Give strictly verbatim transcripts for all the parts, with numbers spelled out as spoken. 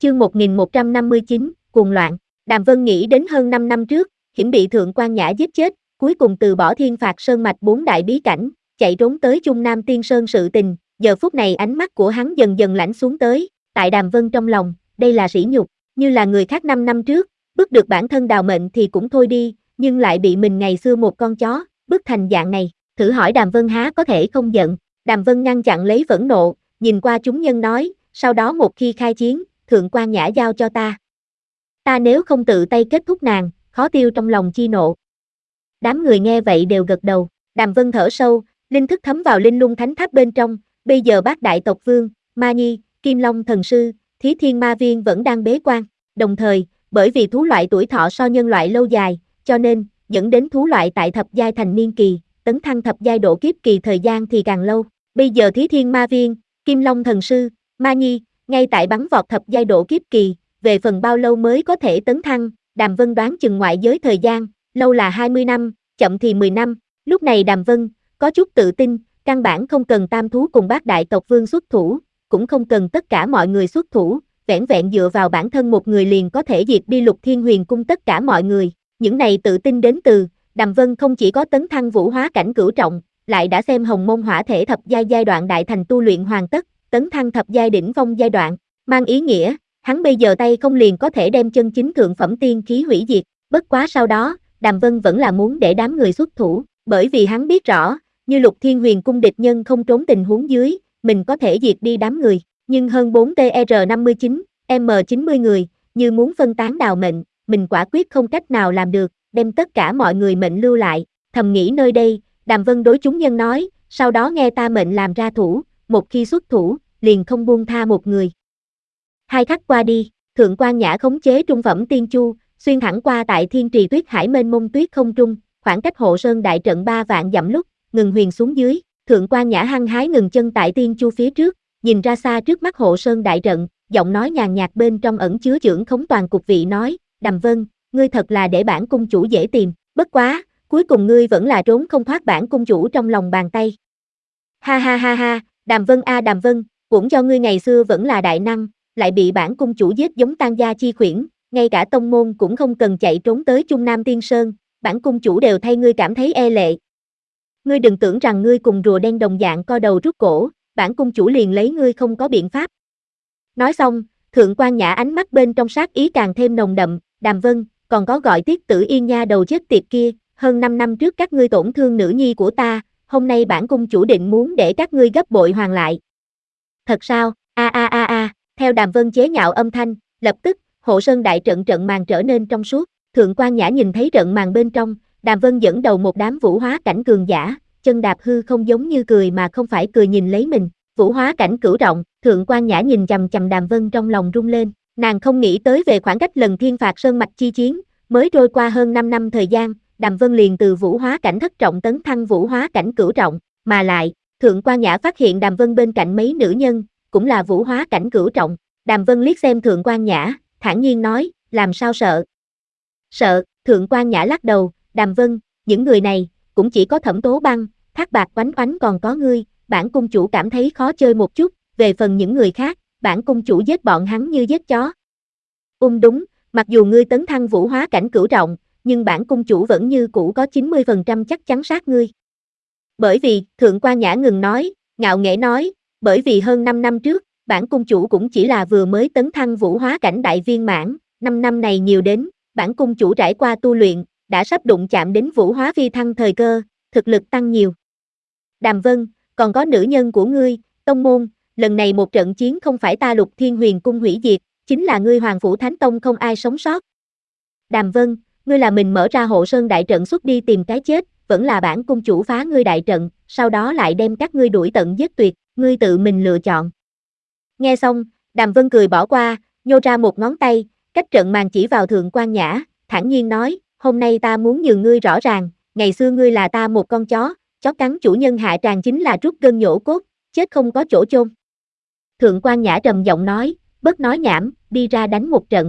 Chương một nghìn một trăm năm mươi chín, cuồng loạn. Đàm Vân nghĩ đến hơn năm năm trước, hiểm bị Thượng Quan Nhã giết chết, cuối cùng từ bỏ Thiên Phạt Sơn mạch bốn đại bí cảnh, chạy trốn tới Trung Nam Tiên Sơn sự tình, giờ phút này ánh mắt của hắn dần dần lãnh xuống tới, tại Đàm Vân trong lòng, đây là sỉ nhục, như là người khác năm năm trước, bức được bản thân đào mệnh thì cũng thôi đi, nhưng lại bị mình ngày xưa một con chó, bức thành dạng này, thử hỏi Đàm Vân há có thể không giận. Đàm Vân ngăn chặn lấy phẫn nộ, nhìn qua chúng nhân nói, sau đó một khi khai chiến, Thượng Quan Nhã giao cho ta. Ta nếu không tự tay kết thúc nàng, khó tiêu trong lòng chi nộ. Đám người nghe vậy đều gật đầu, Đàm Vân thở sâu, linh thức thấm vào linh lung thánh tháp bên trong, bây giờ bát đại tộc vương, Ma Nhi, Kim Long thần sư, Thí Thiên Ma Viên vẫn đang bế quan, đồng thời, bởi vì thú loại tuổi thọ so nhân loại lâu dài, cho nên, dẫn đến thú loại tại thập giai thành niên kỳ, tấn thăng thập giai độ kiếp kỳ thời gian thì càng lâu. Bây giờ Thí Thiên Ma Viên, Kim Long thần sư, Ma Nhi, ngay tại bắn vọt thập giai độ kiếp kỳ, về phần bao lâu mới có thể tấn thăng, Đàm Vân đoán chừng ngoại giới thời gian, lâu là hai mươi năm, chậm thì mười năm, lúc này Đàm Vân, có chút tự tin, căn bản không cần tam thú cùng bát đại tộc vương xuất thủ, cũng không cần tất cả mọi người xuất thủ, vẻn vẹn dựa vào bản thân một người liền có thể diệt đi Lục Thiên Huyền cung tất cả mọi người, những này tự tin đến từ, Đàm Vân không chỉ có tấn thăng vũ hóa cảnh cửu trọng, lại đã xem Hồng Môn Hỏa Thể thập giai giai đoạn đại thành tu luyện hoàn tất, tấn thăng thập giai đỉnh phong giai đoạn, mang ý nghĩa, hắn bây giờ tay không liền có thể đem chân chính thượng phẩm tiên khí hủy diệt, bất quá sau đó, Đàm Vân vẫn là muốn để đám người xuất thủ, bởi vì hắn biết rõ, như Lục Thiên Huyền cung địch nhân không trốn tình huống dưới, mình có thể diệt đi đám người, nhưng hơn bốn T R năm mươi chín, M chín mươi người, như muốn phân tán đào mệnh, mình quả quyết không cách nào làm được, đem tất cả mọi người mệnh lưu lại, thầm nghĩ nơi đây, Đàm Vân đối chúng nhân nói, sau đó nghe ta mệnh làm ra thủ, một khi xuất thủ, liền không buông tha một người. Hai khắc qua đi, Thượng Quan Nhã khống chế trung phẩm tiên chu, xuyên thẳng qua tại thiên trì tuyết hải mênh mông tuyết không trung, khoảng cách hộ sơn đại trận ba vạn dặm lúc, ngừng huyền xuống dưới, Thượng Quan Nhã hăng hái ngừng chân tại tiên chu phía trước, nhìn ra xa trước mắt hộ sơn đại trận, giọng nói nhàn nhạt bên trong ẩn chứa chưởng khống toàn cục vị nói, Đàm Vân, ngươi thật là để bản cung chủ dễ tìm, bất quá, cuối cùng ngươi vẫn là trốn không thoát bản cung chủ trong lòng bàn tay. Ha ha ha ha, Đàm Vân a Đàm Vân, cũng do ngươi ngày xưa vẫn là đại năng, lại bị bản cung chủ giết giống tan gia chi khuyển, ngay cả tông môn cũng không cần chạy trốn tới Trung Nam Tiên Sơn, bản cung chủ đều thay ngươi cảm thấy e lệ. Ngươi đừng tưởng rằng ngươi cùng rùa đen đồng dạng co đầu rút cổ, bản cung chủ liền lấy ngươi không có biện pháp. Nói xong, Thượng Quan Nhã ánh mắt bên trong sát ý càng thêm nồng đậm, Đàm Vân, còn có gọi Tiết Tử Yên nha đầu chết tiệt kia, hơn năm năm trước các ngươi tổn thương nữ nhi của ta, hôm nay bản cung chủ định muốn để các ngươi gấp bội hoàn lại. Thật sao? A a a a, theo Đàm Vân chế nhạo âm thanh, lập tức, hộ sơn đại trận trận màn trở nên trong suốt, Thượng Quan Nhã nhìn thấy trận màn bên trong, Đàm Vân dẫn đầu một đám vũ hóa cảnh cường giả, chân đạp hư không giống như cười mà không phải cười nhìn lấy mình, vũ hóa cảnh cửu trọng, Thượng Quan Nhã nhìn chằm chằm Đàm Vân trong lòng rung lên, nàng không nghĩ tới về khoảng cách lần Thiên Phạt Sơn mạch chi chiến, mới trôi qua hơn năm năm thời gian, Đàm Vân liền từ vũ hóa cảnh thất trọng tấn thăng vũ hóa cảnh cửu trọng, mà lại, Thượng Quan Nhã phát hiện Đàm Vân bên cạnh mấy nữ nhân, cũng là vũ hóa cảnh cửu trọng, Đàm Vân liếc xem Thượng Quan Nhã, thản nhiên nói, làm sao sợ? Sợ, Thượng Quan Nhã lắc đầu, Đàm Vân, những người này, cũng chỉ có Thẩm Tố Băng, Thác Bạc Oánh Oánh còn có ngươi, bản cung chủ cảm thấy khó chơi một chút, về phần những người khác, bản cung chủ giết bọn hắn như giết chó. Um đúng, mặc dù ngươi tấn thăng vũ hóa cảnh cửu trọng, nhưng bản cung chủ vẫn như cũ có chín mươi phần trăm chắc chắn sát ngươi. Bởi vì, Thượng Quan Nhã ngừng nói, ngạo nghễ nói, bởi vì hơn năm năm trước, bản cung chủ cũng chỉ là vừa mới tấn thăng vũ hóa cảnh đại viên mãn, năm năm này nhiều đến, bản cung chủ trải qua tu luyện, đã sắp đụng chạm đến vũ hóa phi thăng thời cơ, thực lực tăng nhiều. Đàm Vân, còn có nữ nhân của ngươi, tông môn, lần này một trận chiến không phải ta Lục Thiên Huyền cung hủy diệt, chính là ngươi Hoàng Phủ Thánh Tông không ai sống sót. Đàm Vân, ngươi là mình mở ra hộ sơn đại trận xuất đi tìm cái chết, vẫn là bản cung chủ phá ngươi đại trận, sau đó lại đem các ngươi đuổi tận giết tuyệt, ngươi tự mình lựa chọn. Nghe xong, Đàm Vân cười bỏ qua, nhô ra một ngón tay, cách trận màn chỉ vào Thượng Quan Nhã, thản nhiên nói, hôm nay ta muốn nhường ngươi rõ ràng, ngày xưa ngươi là ta một con chó, chó cắn chủ nhân hạ tràng chính là rút gân nhổ cốt, chết không có chỗ chôn. Thượng Quan Nhã trầm giọng nói, bớt nói nhảm, đi ra đánh một trận.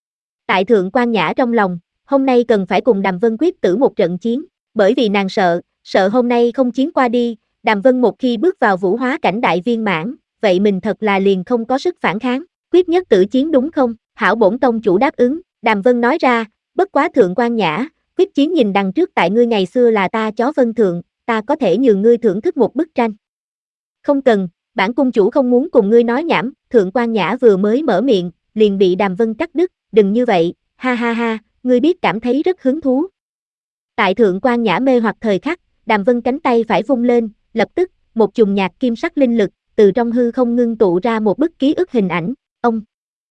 Tại Thượng Quan Nhã trong lòng, hôm nay cần phải cùng Đàm Vân quyết tử một trận chiến, bởi vì nàng sợ, sợ hôm nay không chiến qua đi, Đàm Vân một khi bước vào vũ hóa cảnh đại viên mãn, vậy mình thật là liền không có sức phản kháng. Quyết nhất tử chiến đúng không? Hảo bổn tông chủ đáp ứng, Đàm Vân nói ra, bất quá thượng quan nhã, quyết chiến nhìn đằng trước tại ngươi ngày xưa là ta chó vân thượng, ta có thể nhường ngươi thưởng thức một bức tranh. Không cần, bản cung chủ không muốn cùng ngươi nói nhảm, thượng quan nhã vừa mới mở miệng, liền bị Đàm Vân cắt đứt, đừng như vậy, ha ha ha, ngươi biết cảm thấy rất hứng thú. Tại thượng quan nhã mê hoặc thời khắc, Đàm Vân cánh tay phải vung lên, lập tức, một chùm nhạt kim sắc linh lực, từ trong hư không ngưng tụ ra một bức ký ức hình ảnh, ông.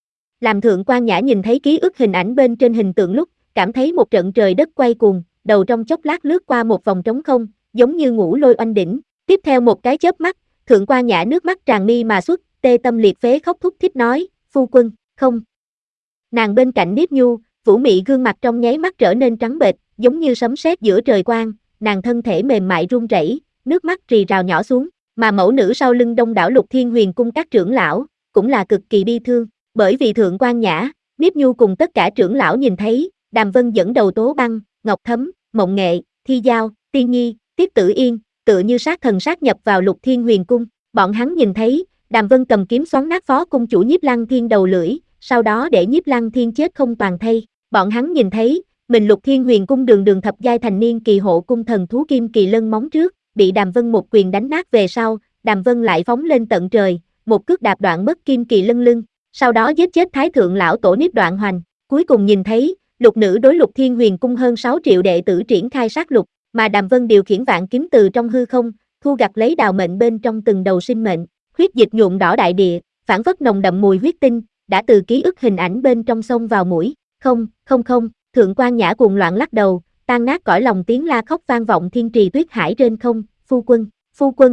Làm thượng quan nhã nhìn thấy ký ức hình ảnh bên trên hình tượng lúc, cảm thấy một trận trời đất quay cuồng, đầu trong chốc lát lướt qua một vòng trống không, giống như ngũ lôi oanh đỉnh, tiếp theo một cái chớp mắt, thượng quan nhã nước mắt tràn mi mà xuất, tê tâm liệt phế khóc thúc thích nói, phu quân, không. Nàng bên cạnh Niếp Nhu, Vũ Mị gương mặt trong nháy mắt trở nên trắng bệch, giống như sấm sét giữa trời quang, nàng thân thể mềm mại run rẩy, nước mắt rì rào nhỏ xuống, mà mẫu nữ sau lưng đông đảo Lục Thiên Huyền cung các trưởng lão, cũng là cực kỳ bi thương, bởi vì thượng quan nhã, Niếp Nhu cùng tất cả trưởng lão nhìn thấy, Đàm Vân dẫn đầu Tố Băng, Ngọc Thấm, Mộng Nghệ, Thi Giao, Tiên Nhi, Tiết Tử Yên, tựa như sát thần sát nhập vào Lục Thiên Huyền cung, bọn hắn nhìn thấy, Đàm Vân cầm kiếm xoắn nát phó cung chủ Nhiếp Lăng Thiên đầu lưỡi, sau đó để Nhiếp Lăng Thiên chết không toàn thây, bọn hắn nhìn thấy, mình Lục Thiên Huyền cung đường đường thập giai thành niên kỳ hộ cung thần thú Kim Kỳ Lân móng trước, bị Đàm Vân một quyền đánh nát về sau, Đàm Vân lại phóng lên tận trời, một cước đạp đoạn mất Kim Kỳ Lân lưng, sau đó giết chết Thái thượng lão tổ Niếp Đoạn Hoành, cuối cùng nhìn thấy, Lục nữ đối Lục Thiên Huyền cung hơn sáu triệu đệ tử triển khai sát lục, mà Đàm Vân điều khiển vạn kiếm từ trong hư không, thu gặt lấy đào mệnh bên trong từng đầu sinh mệnh, huyết dịch nhuộm đỏ đại địa, phản phất nồng đậm mùi huyết tinh, đã từ ký ức hình ảnh bên trong sông vào mũi, không, không không, thượng quan nhã cuồng loạn lắc đầu, tan nát cõi lòng tiếng la khóc vang vọng thiên trì tuyết hải trên không, phu quân, phu quân.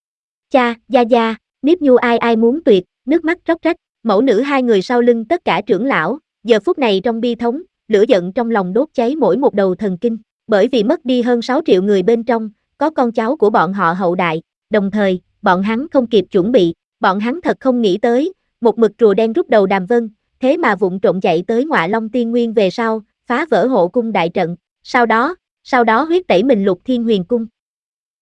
Cha, gia gia, Niếp Nhu ai ai muốn tuyệt, nước mắt róc rách, mẫu nữ hai người sau lưng tất cả trưởng lão, giờ phút này trong bi thống, lửa giận trong lòng đốt cháy mỗi một đầu thần kinh, bởi vì mất đi hơn sáu triệu người bên trong, có con cháu của bọn họ hậu đại, đồng thời, bọn hắn không kịp chuẩn bị, bọn hắn thật không nghĩ tới, một mực rùa đen rút đầu Đàm Vân, thế mà vụng trộm chạy tới Ngọa Long Tiên Nguyên về sau, phá vỡ hộ cung đại trận, sau đó, sau đó huyết tẩy mình Lục Thiên Huyền cung,